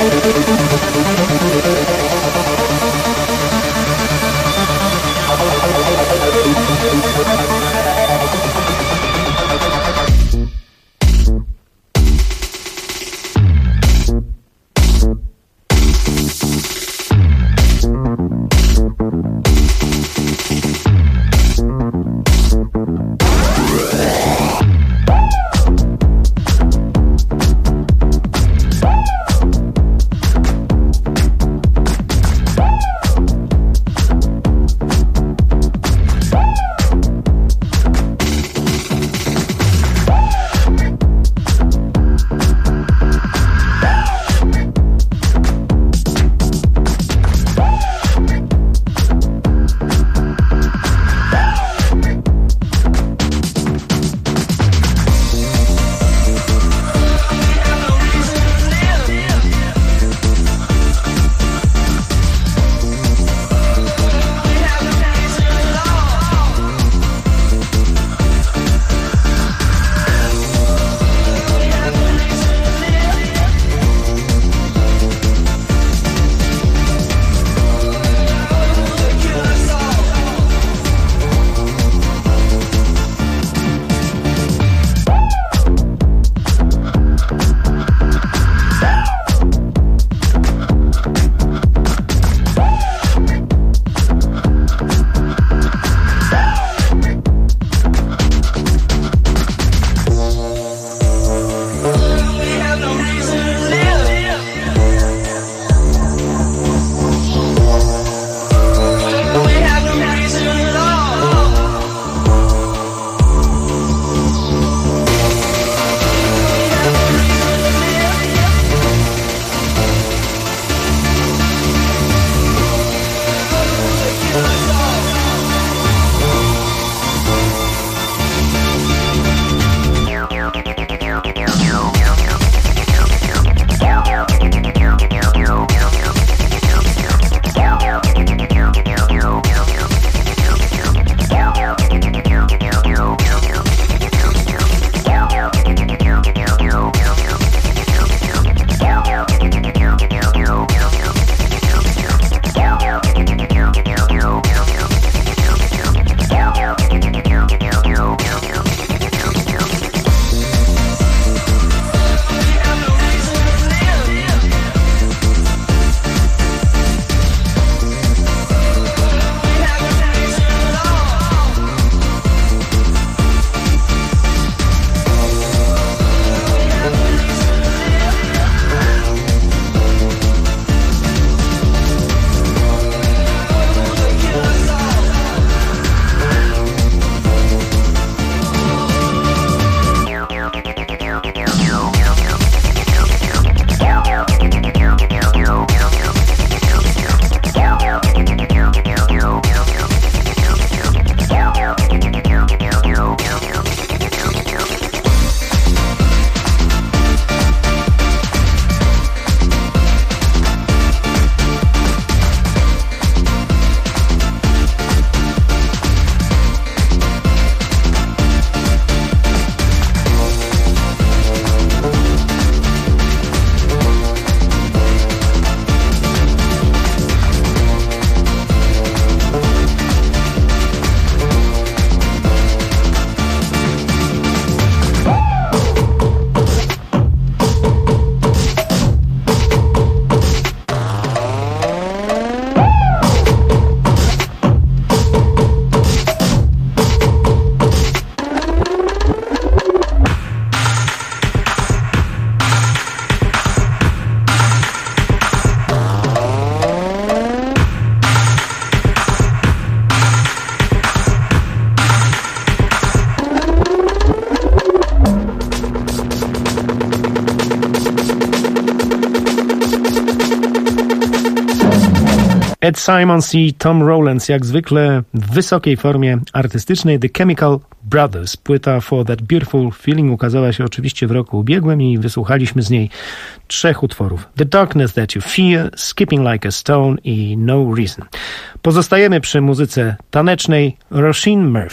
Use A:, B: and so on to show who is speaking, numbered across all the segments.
A: Ed Simons i Tom Rowlands, jak zwykle w wysokiej formie artystycznej. The Chemical Brothers. Płyta For That Beautiful Feeling ukazała się oczywiście w roku ubiegłym i wysłuchaliśmy z niej 3 utworów. The Darkness That You Fear, Skipping Like a Stone i No Reason. Pozostajemy przy muzyce tanecznej. Roisin Murphy.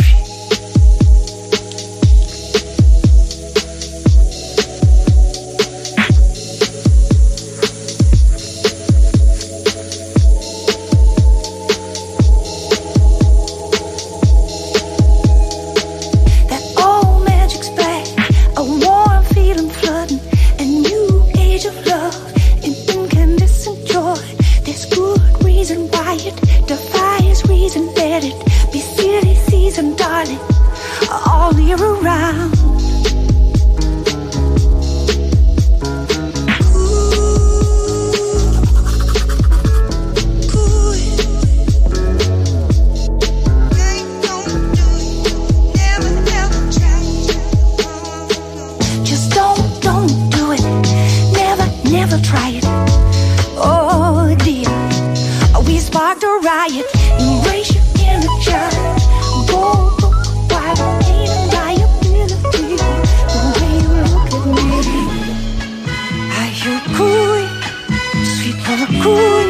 B: so try it. Oh dear, we sparked a riot. Embrace your inner child. Go wild, ain't a liability. The way you look at me, I hear cooing, sweet mama cooing,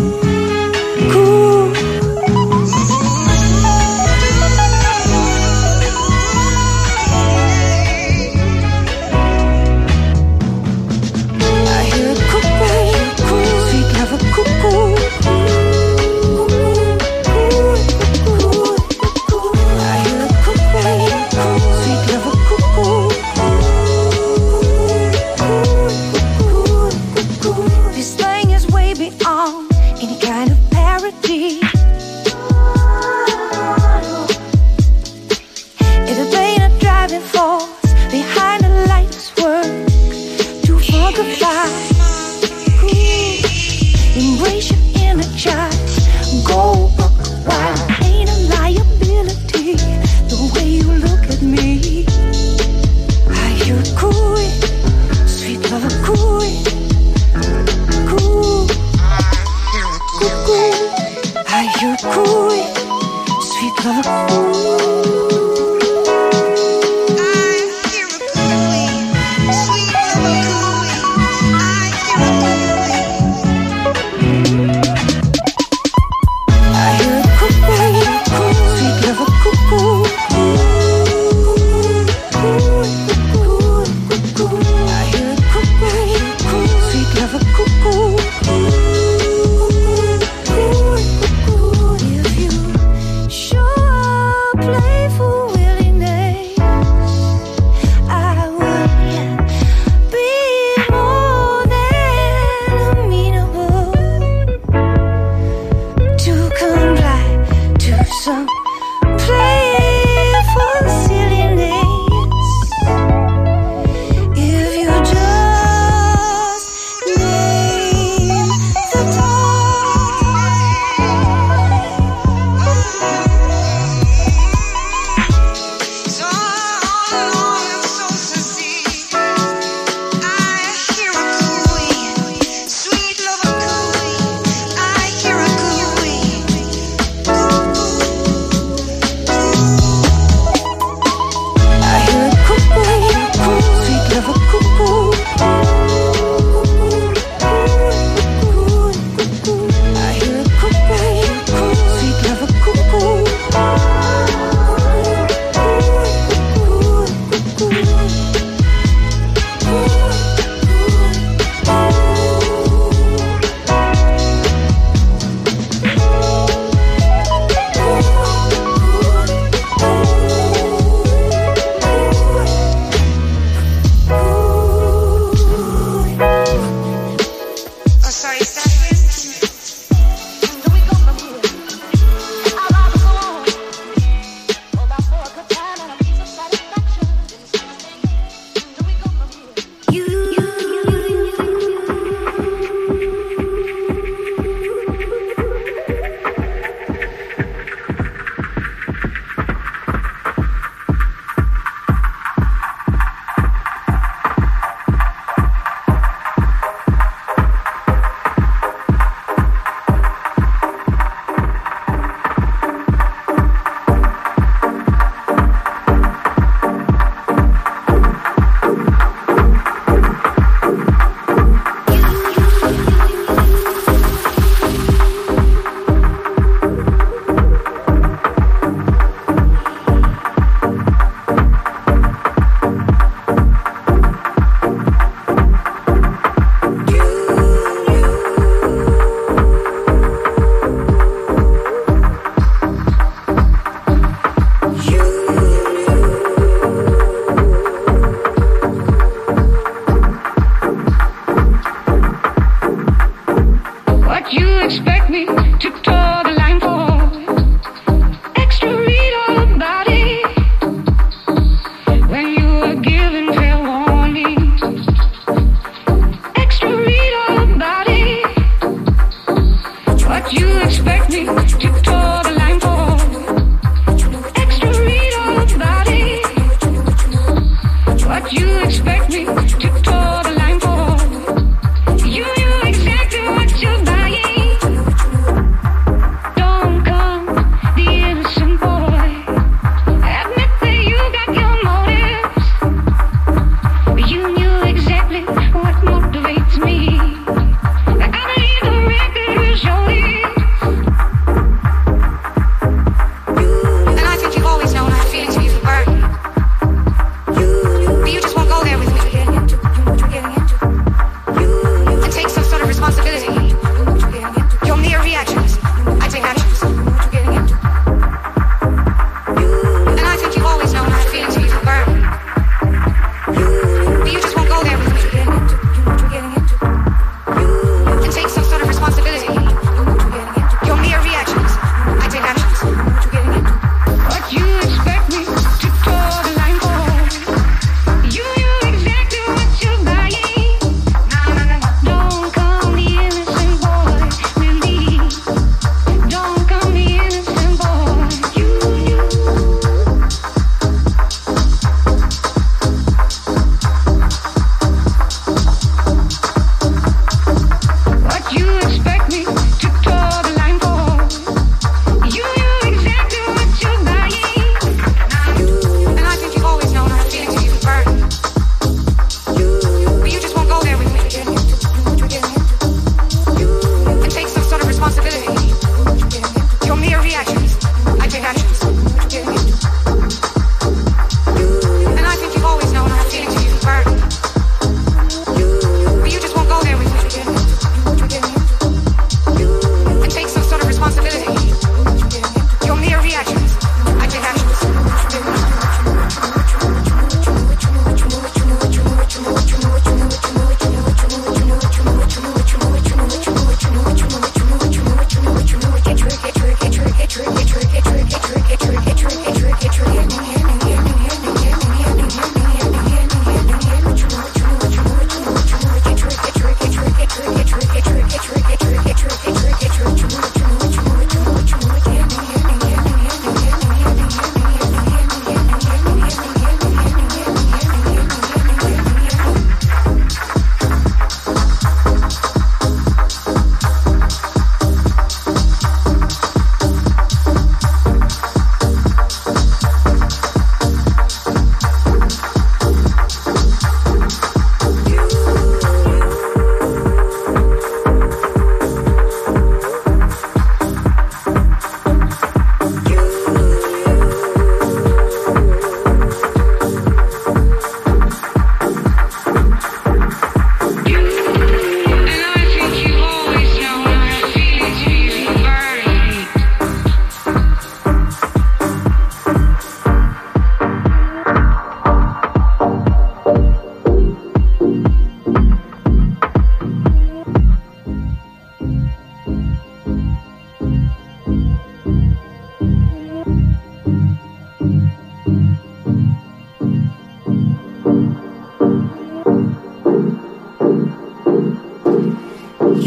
B: coo. I hear cuckoo, sweet mama cuckoo. If you show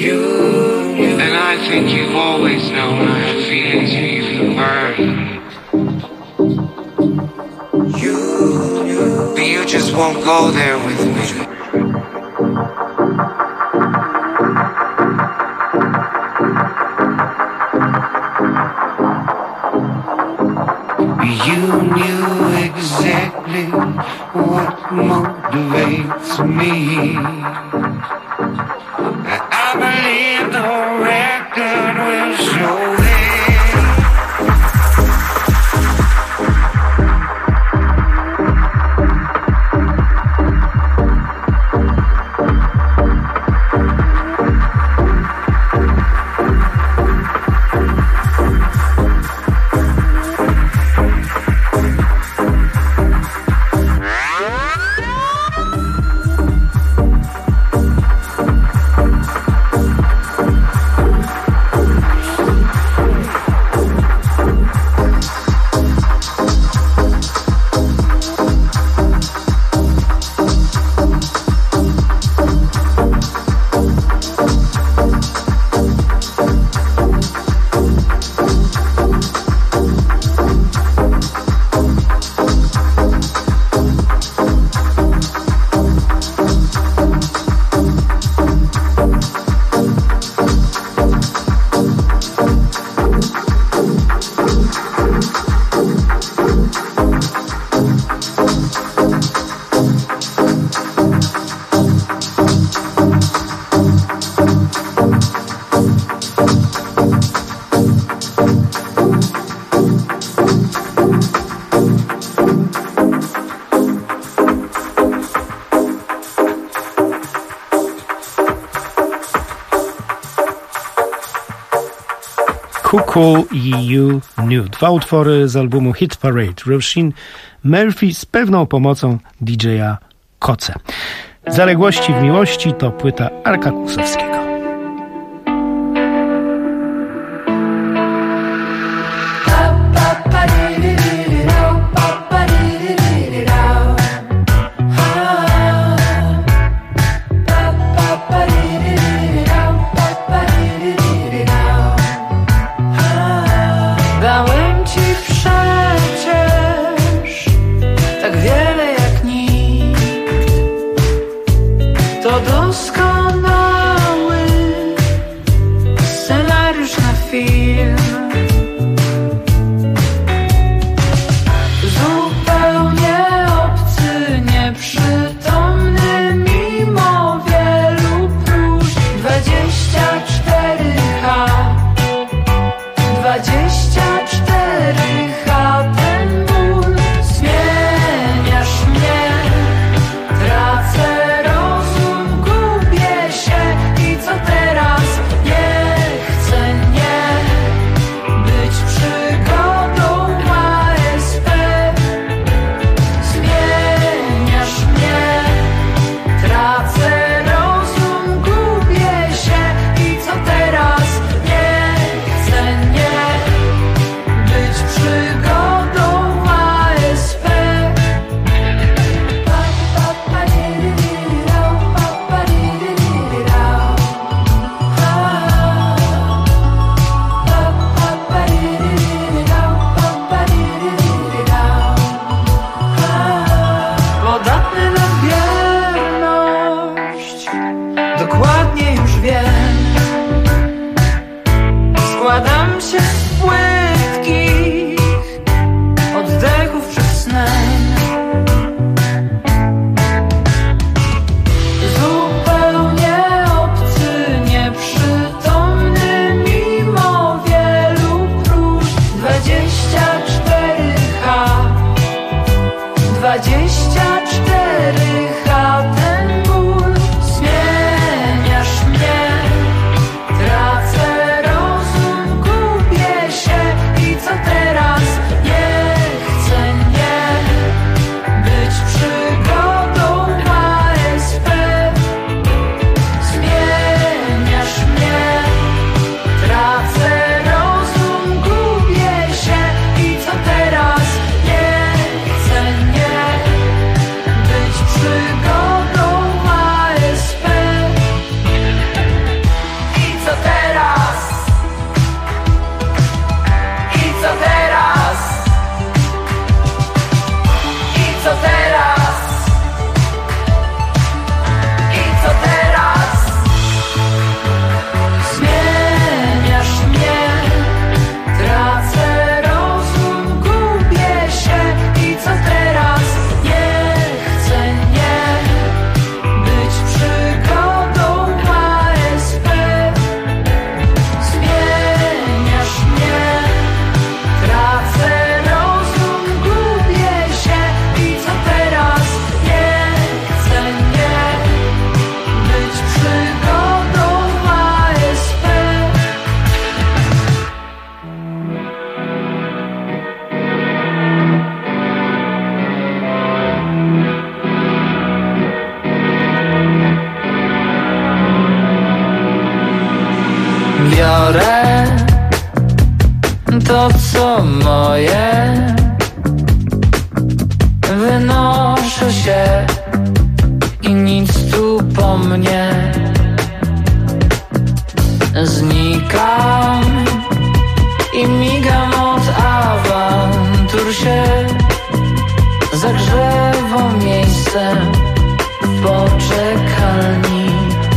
C: And I think you've always known I have feelings you even burn. But you just won't go there with me. You knew exactly what motivates me. I believe the record will show it.
A: Cool You Knew. Dwa utwory z albumu Hit Parade. Roisin Murphy z pewną pomocą DJ-a Koce. Zaległości w miłości to płyta Arka Kłusowskiego.
B: Tracę rozum, gubię się.
D: biorę to, co moje, wynoszę się i nic tu po mnie. Znikam i migam od awantur się. Zagrzewo miejsce w poczekalni.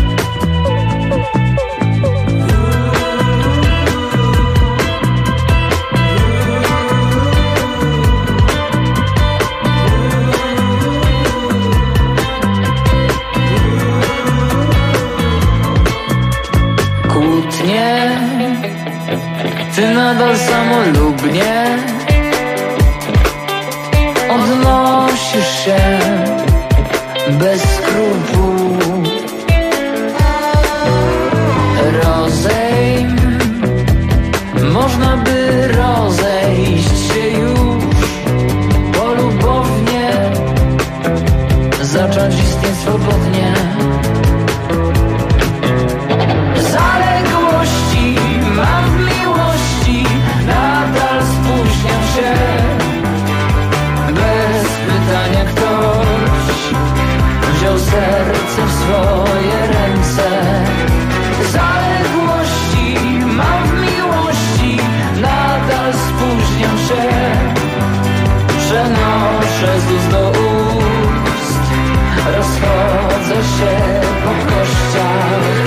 D: Kłótnie, ty nadal samolubnie odnosisz się bez skrupułów. Rozejm, można by rozejść się już polubownie, zacząć istnieć swobodnie. Zaległości mam w miłości, nadal spóźniam się. Bez pytania ktoś wziął serce w swoje ręce. Zaległości mam w miłości, nadal spóźniam się. Przenoszę z ust do ust, rozchodzę się po kościach.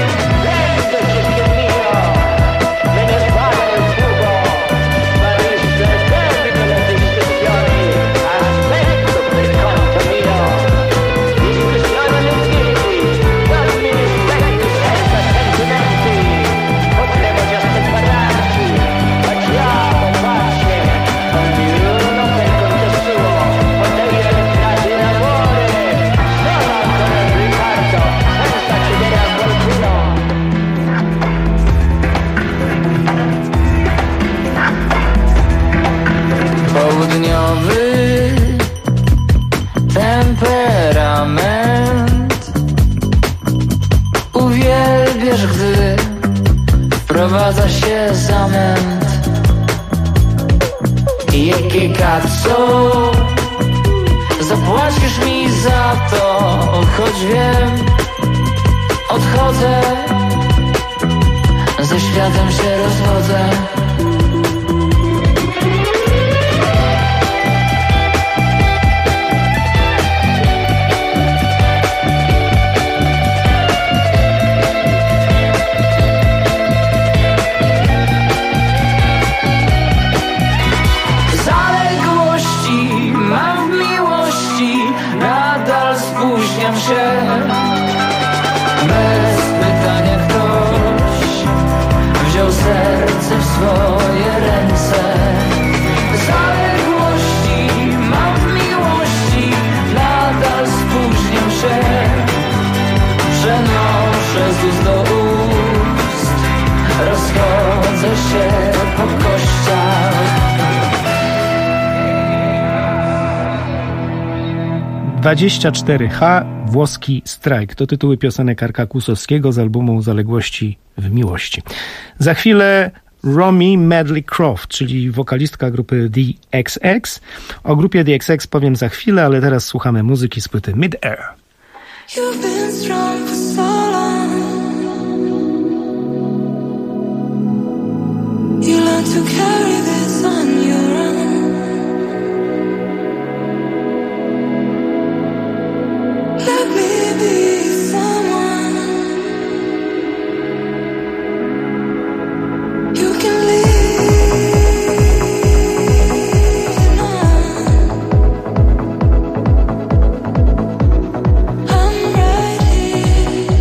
D: Południowy temperament uwielbiasz, gdy wprowadza się zamęt. Jakie kaco, zapłacisz mi za to, choć wiem, odchodzę, ze światem się rozchodzę. Bez pytania ktoś wziął serce w swoje ręce. Zaległości mam w miłości, nadal spóźniam się. Przenoszę z ust do ust, rozchodzę się po kościach.
A: 24H, włoski strajk. To tytuły piosenek Arka Kłusowskiego z albumu Zaległości w miłości. Za chwilę Romy Medley Croft, czyli wokalistka grupy The XX. O grupie The XX powiem za chwilę, ale teraz słuchamy muzyki z płyty Mid-Air.
B: You've been strong for so long. You learn to carry this on your own. Let me be someone you can lean on. I'm right here.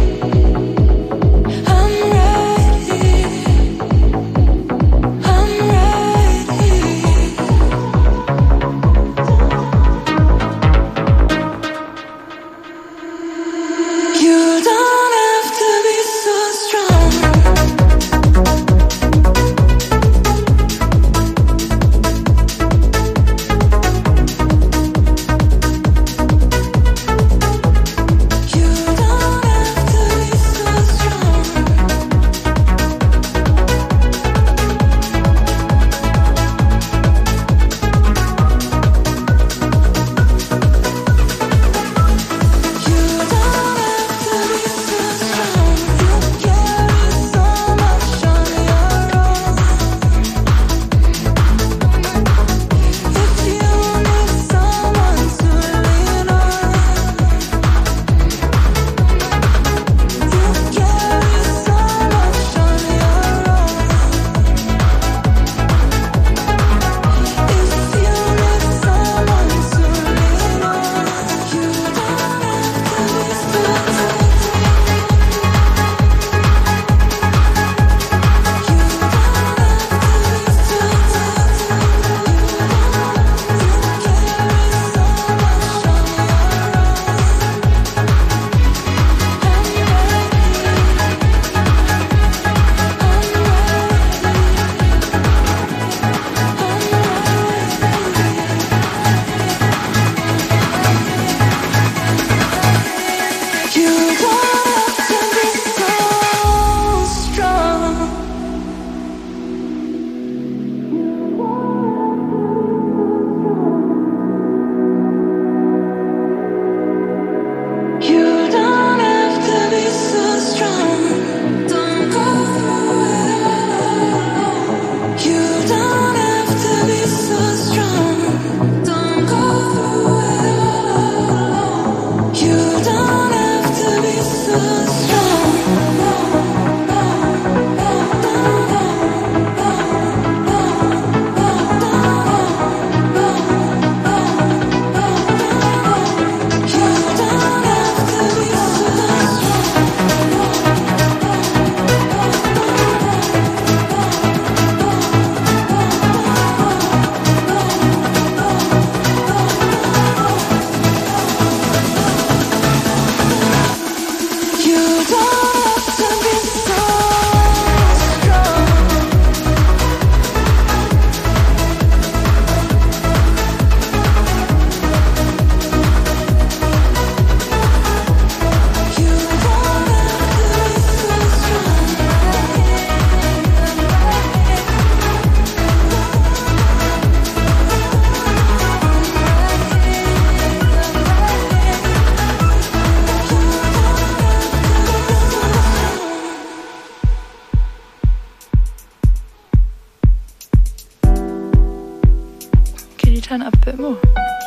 E: turn it up a bit more.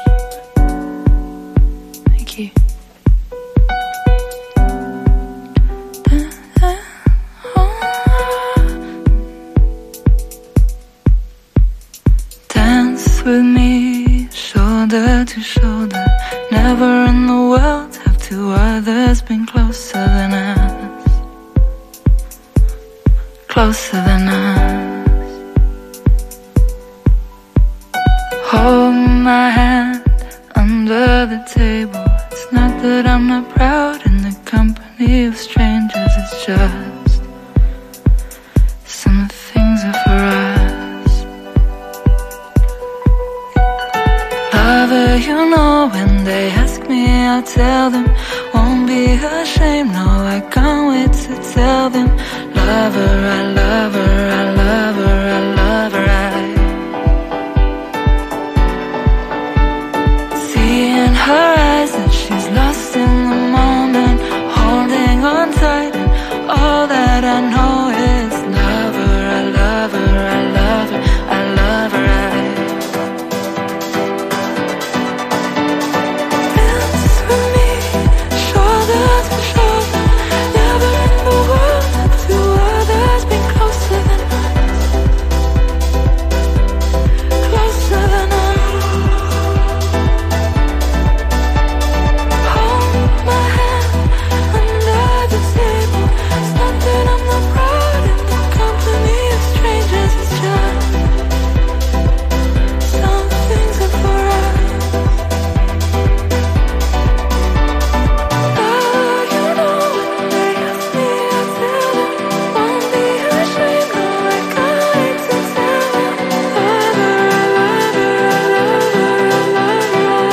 E: Thank you. Dance with me, shoulder to shoulder. Never in the world have two others been closer than us. Closer than us. Hold my hand under the table. It's not that I'm not proud in the company of strangers. It's just some things are for us. Lover, you know when they ask me, I'll tell them. Won't be ashamed, no, I can't wait to tell them. Lover, I love her, I love her, I love her, see in her eyes that she's lost in the moment, holding on tight, and all that I know is love her, I love her, I love her, I love her, dance with me, shoulder to shoulder. Never in the world have two others been closer than us. Closer than us. Hold my hand under the table. It's not that I'm not proud in the company of strangers. It's just some things are for us. Oh, you know when they ask me, I'll tell them. Won't be ashamed, no, I can't wait to tell them. Love her, I love her, I love her, I love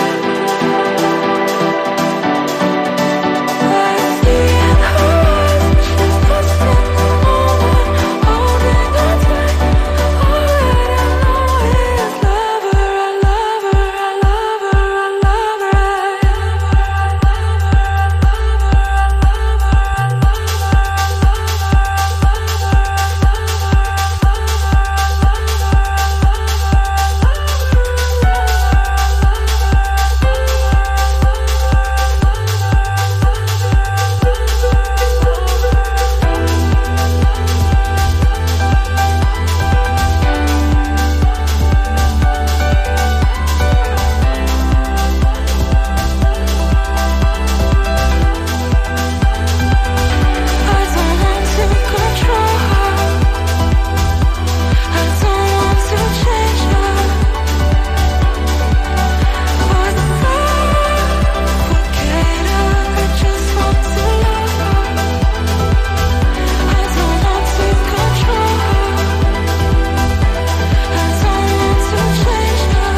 E: her. I see in her eyes she's lost in the moment, holding on tight. All that I know is love her, I love her, I love her, I love her, I don't want to control her. I don't want to change her. But suffocate her. I just want to love her. I don't want to control her. I don't want to change her.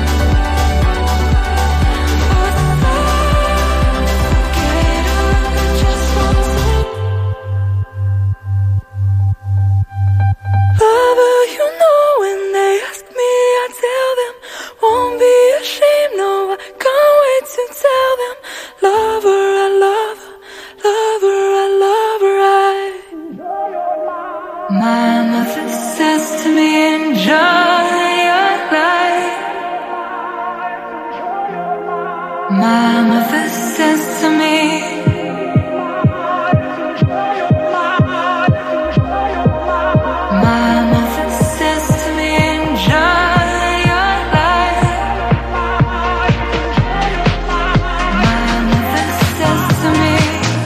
E: But suffocate her. I just want to lover, you know when they ask me, I tell them. Won't be ashamed, no, I can't wait to tell them. Lover, I love her, lover, I love her, my mother says to me, enjoy your life. My mother says to me, my mother says to me, enjoy your life. My mother says to me,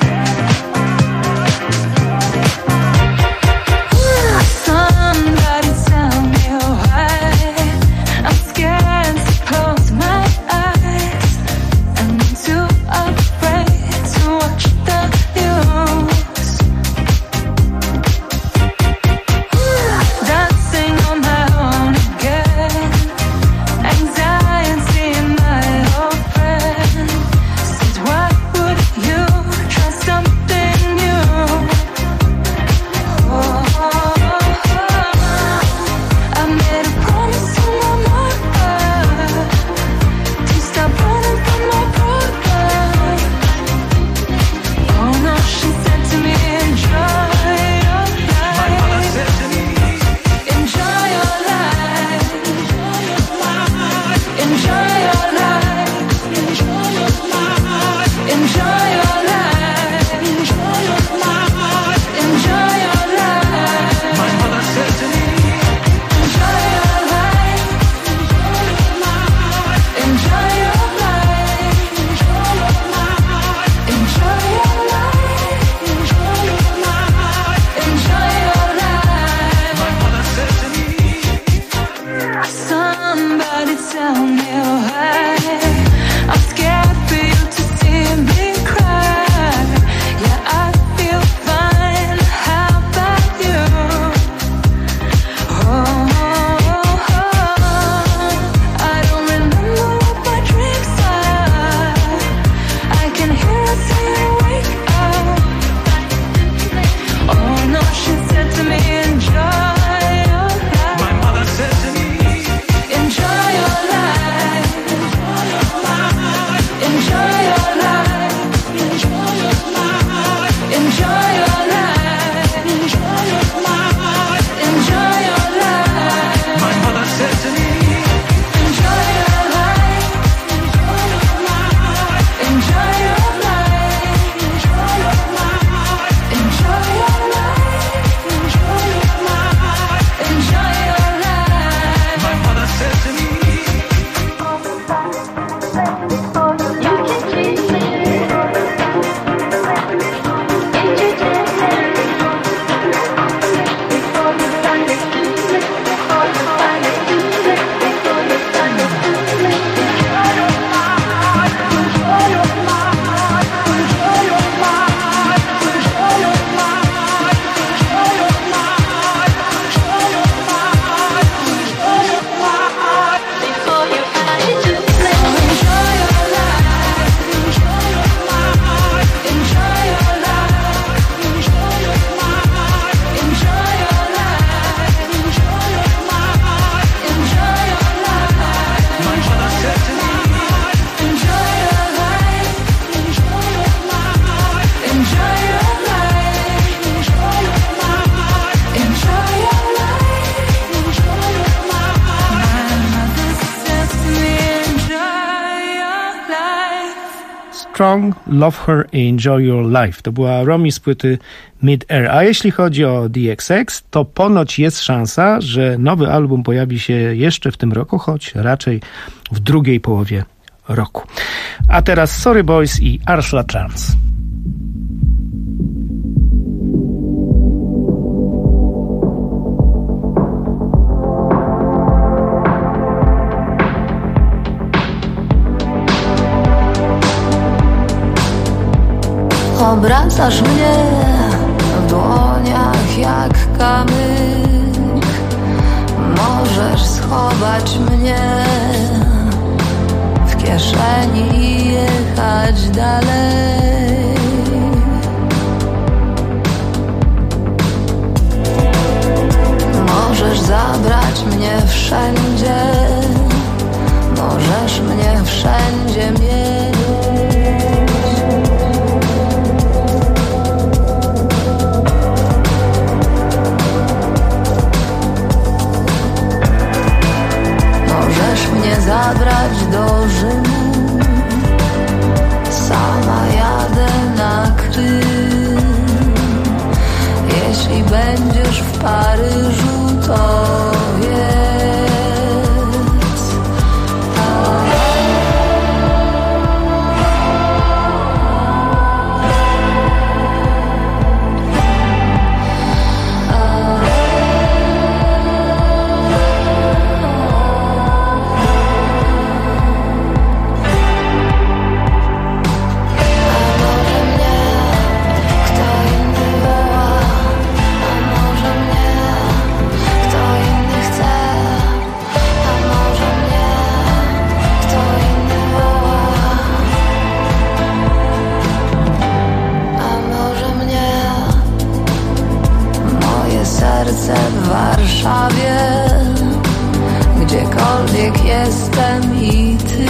E: somebody tell me why I'm scared to close my eyes. I'm too afraid.
A: Strong, Love Her, Enjoy Your Life. To była Romy z płyty Mid-Air. A jeśli chodzi o DXX, to ponoć jest szansa, że nowy album pojawi się jeszcze w tym roku, choć raczej w drugiej połowie roku. A teraz Sorry Boys i Ursula Trans.
E: Obracasz mnie w dłoniach jak kamyk. Możesz schować mnie w kieszeni i jechać dalej. Możesz zabrać mnie wszędzie. Możesz mnie wszędzie mieć. Mnie zabrać do Rzymu. Sama jadę na Krym. Jeśli będziesz w Paryżu, to wiedz. W Warszawie, gdziekolwiek jestem i ty.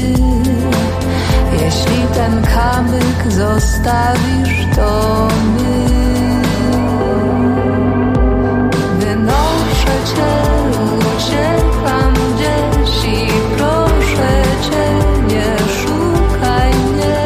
E: Jeśli ten kamyk zostawisz, to my. Wynoszę cię, uciekam gdzieś i proszę cię, nie szukaj mnie.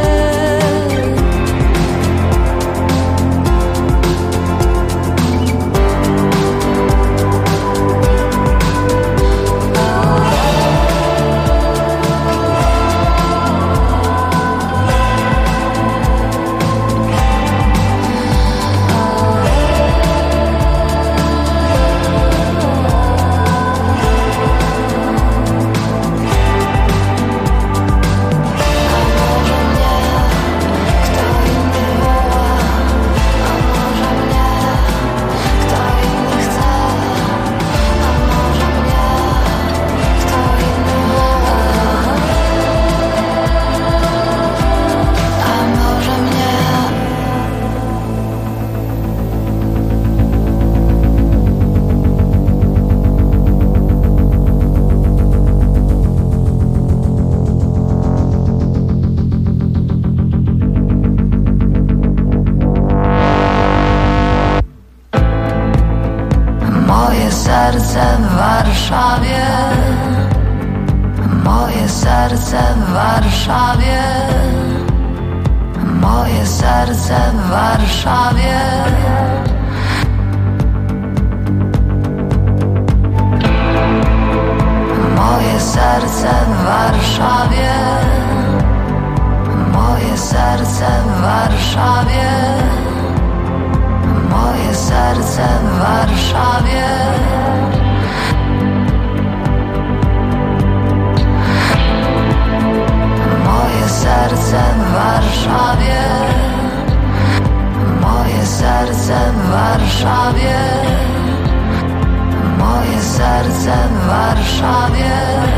E: serce w Warszawie, moje serce w Warszawie, moje serce w Warszawie. Moje serce w Warszawie, moje serce w Warszawie, moje serce w Warszawie. Moje serce w Warszawie, moje serce w Warszawie, moje serce w Warszawie.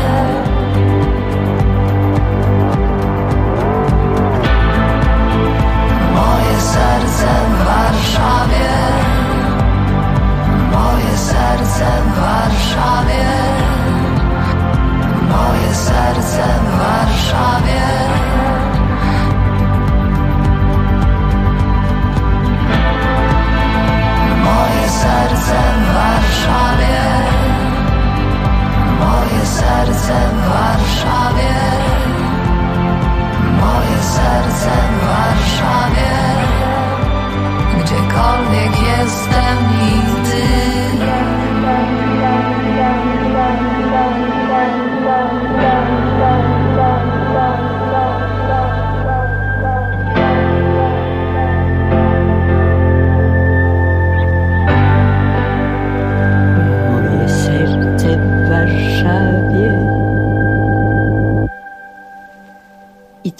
E: Moje serce w Warszawie, moje serce w Warszawie, moje serce w Warszawie. Moje serce w Warszawie, moje serce w Warszawie, moje serce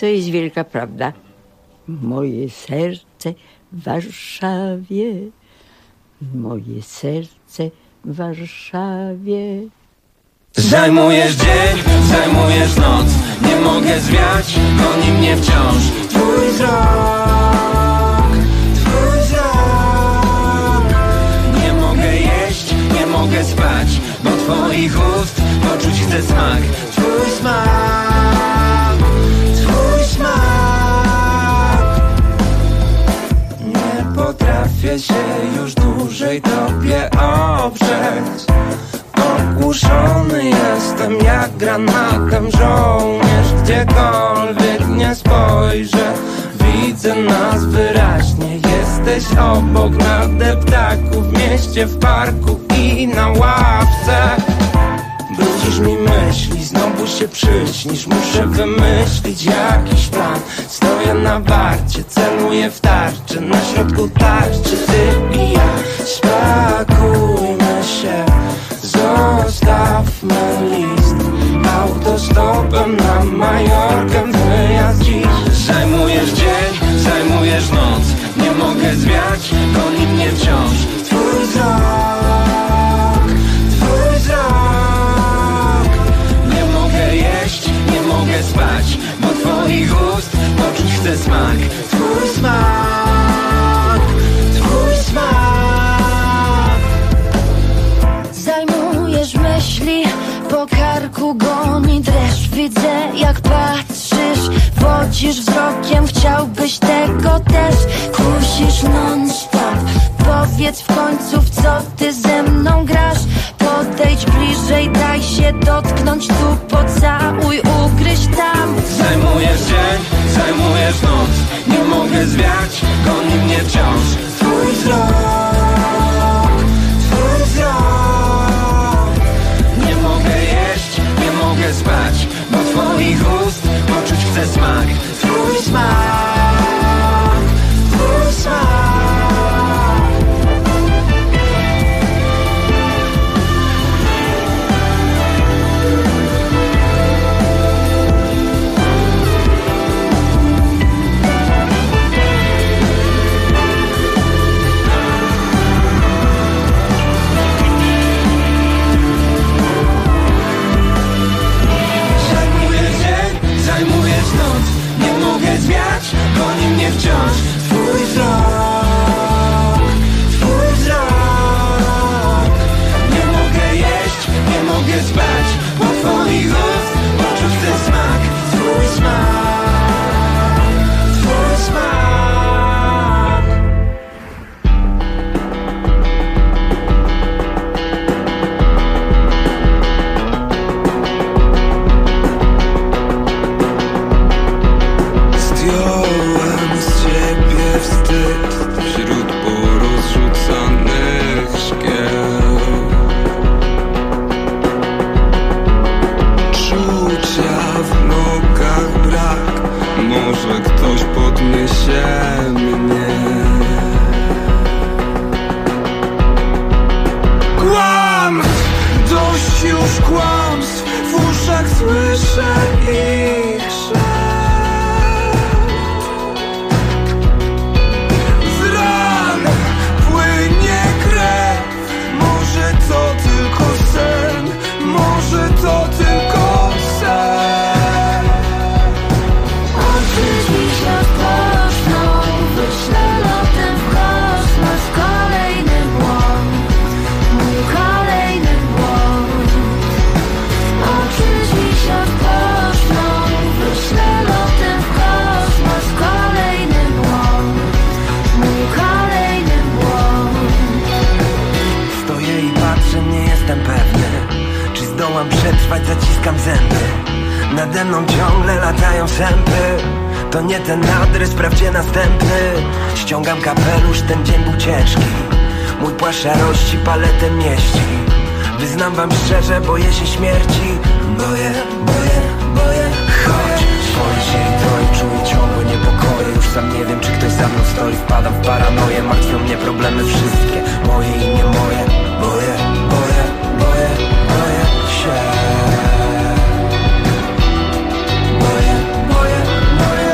F: to jest wielka prawda. Moje serce w Warszawie, moje serce w Warszawie.
D: Zajmujesz dzień, zajmujesz noc, nie mogę zwiać, goni mnie wciąż twój wzrok, twój wzrok. Nie mogę jeść, nie mogę spać, bo twoich ust poczuć chcę smak. Twój smak, twój smak. Nie potrafię się już dłużej tobie oprzeć. Ogłuszony jestem jak granatem żołnierz. Gdziekolwiek nie spojrzę, widzę nas wyraźnie. Jesteś obok na deptaku, w mieście, w parku i na ławce. Brudzisz mi myśli, znowu się przyśnisz. Muszę wymyślić jakiś plan. Stoję na warcie, celuję w tarczę. Na środku tarczy ty i ja. Spakujmy się, zostawmy list. Autostopem na Majorkę wyjazd dziś. Zajmujesz dzień, zajmujesz noc, nie mogę zwiać, goni mnie wciąż twój wzrok, twój wzrok. Nie mogę jeść, nie mogę spać, bo twoich ust poczuć chcę smak. Twój smak, twój smak.
B: Zajmujesz myśli, po karku goni dreszcz. Widzę jak patrzysz, wodzisz wzrokiem, chciałbyś tego też. Kusisz non-stop, powiedz w końcu w co ty ze mną grasz. Podejdź bliżej, daj się dotknąć tu, pocałuj, ugryź tam.
D: Zajmujesz dzień, zajmujesz noc, nie mogę zwiać, goni mnie wciąż twój wzrok, twój wzrok. Nie mogę jeść, nie mogę spać, bo twoich ust poczuć chcę smak. Twój smak, twój smak. Zajmujesz noc, nie mogę zwiać, goni mnie wciąż twój wzrok, twój wzrok. Nie mogę jeść, nie mogę spać, bo twoich ust poczuć ten smak. Twój smak, twój smak. Zdjąłem z siebie wstyd wśród porozrzucanych szkieł. Czucia w nogach brak, może ktoś podniesie mnie. Kłam! Dość już kłamstw, w uszach słyszę ich szep. To tylko sen, może to tylko sen.
B: Oczy dziś odpoczną, wyślę lotem w kosmos. Kolejny błąd, mój kolejny błąd. Oczy dziś odpoczną, wyślę lotem w kosmos. Kolejny błąd, mój kolejny błąd.
D: Stoję i patrzę, nie jestem pewny, czy zdołam przetrwać, zaciskam zęby. Nade mną ciągle latają sępy. To nie ten adres, sprawdźcie następny. Ściągam kapelusz, ten dzień był ciężki. Mój płaszcz szarości paletę mieści. Wyznam wam szczerze, boję się śmierci. Boję. Chodź, boję się i to i czuję ciągłe niepokoje. Już sam nie wiem, czy ktoś za mną stoi. Wpadam w paranoję, martwią mnie problemy wszystkie, moje i nie moje. Boję się. Boję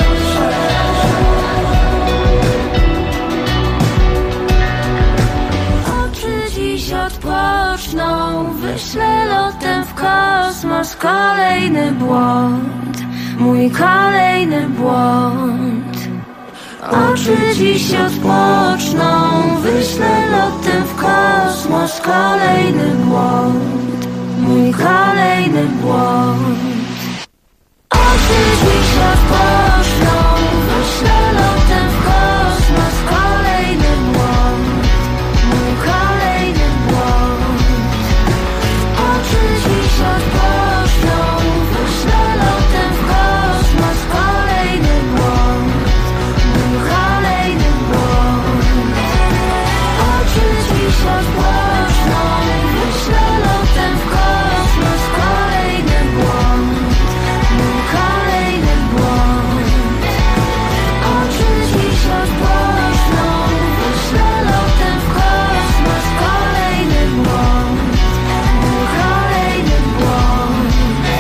E: wyślę lotem w kosmos. Kolejny błąd, mój kolejny błąd. Oczy dziś odpoczną, wyślę lotem w kosmos. Kolejny błąd, mój kolejny błąd. Oczy dziś odpoczną, wyślę lotem w kosmos. Kolejny błąd, mój kolejny błąd. Oczy dziś odpoczną, wyślę lotem w kosmos. Kolejny błąd, mój kolejny błąd. Oczy dziś odpoczną, wyślę lotem w kosmos. Kolejny błąd, mój kolejny błąd. Oczy dziś odpoczną, wyślę lotem w kosmos. Kolejny błąd, mój kolejny błąd.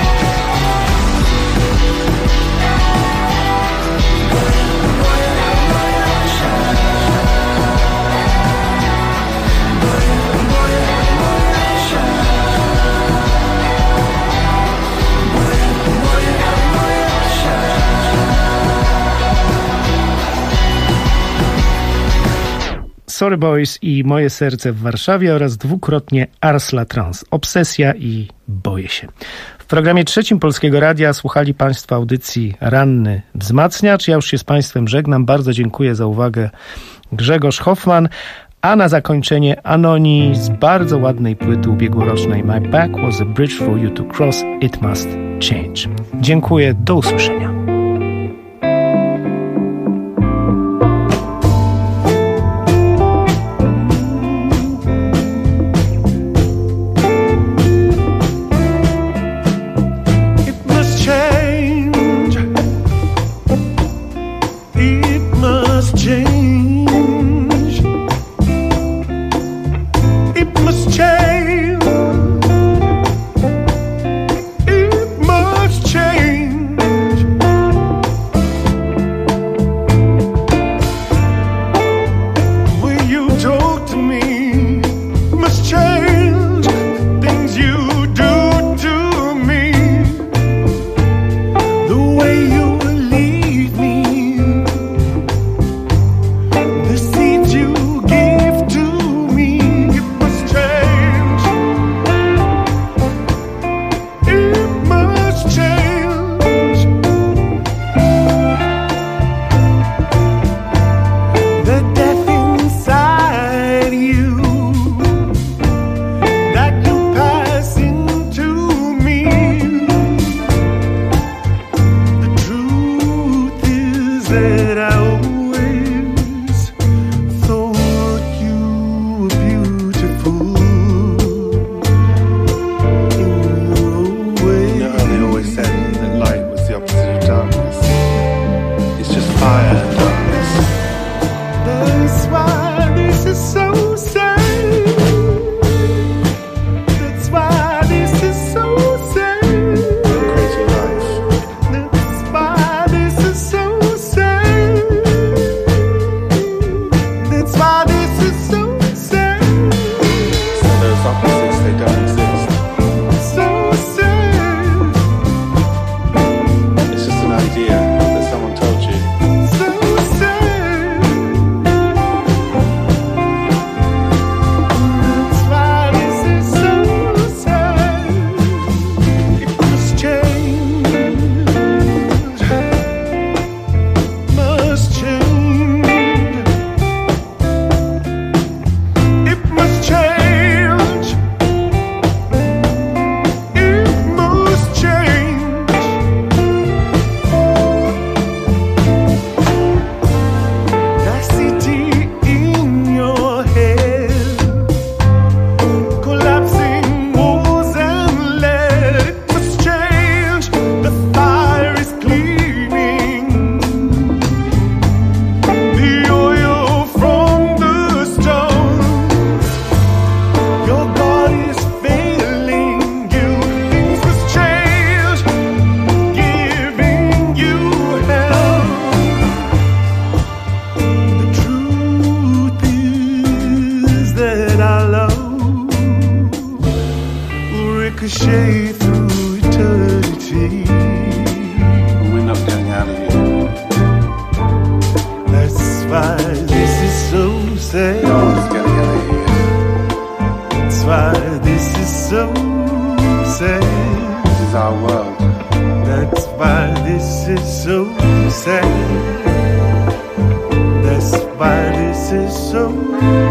A: Sorry Boys i Moje serce w Warszawie oraz dwukrotnie Ars La Trans, Obsesja i Boję się. W programie trzecim Polskiego Radia słuchali Państwo audycji Ranny Wzmacniacz. Ja już się z Państwem żegnam. Bardzo dziękuję za uwagę. Grzegorz Hoffman. A na zakończenie Anoni z bardzo ładnej płyty ubiegłorocznej My Back Was a Bridge for You to Cross, It Must Change. Dziękuję, do usłyszenia.
G: Change. ricochet through eternity.
H: We're not getting out of here.
G: That's why this is so sad.
H: No one's getting out of here.
G: That's why this is so sad.
H: This is our world.
G: That's why this is so sad. That's why this is so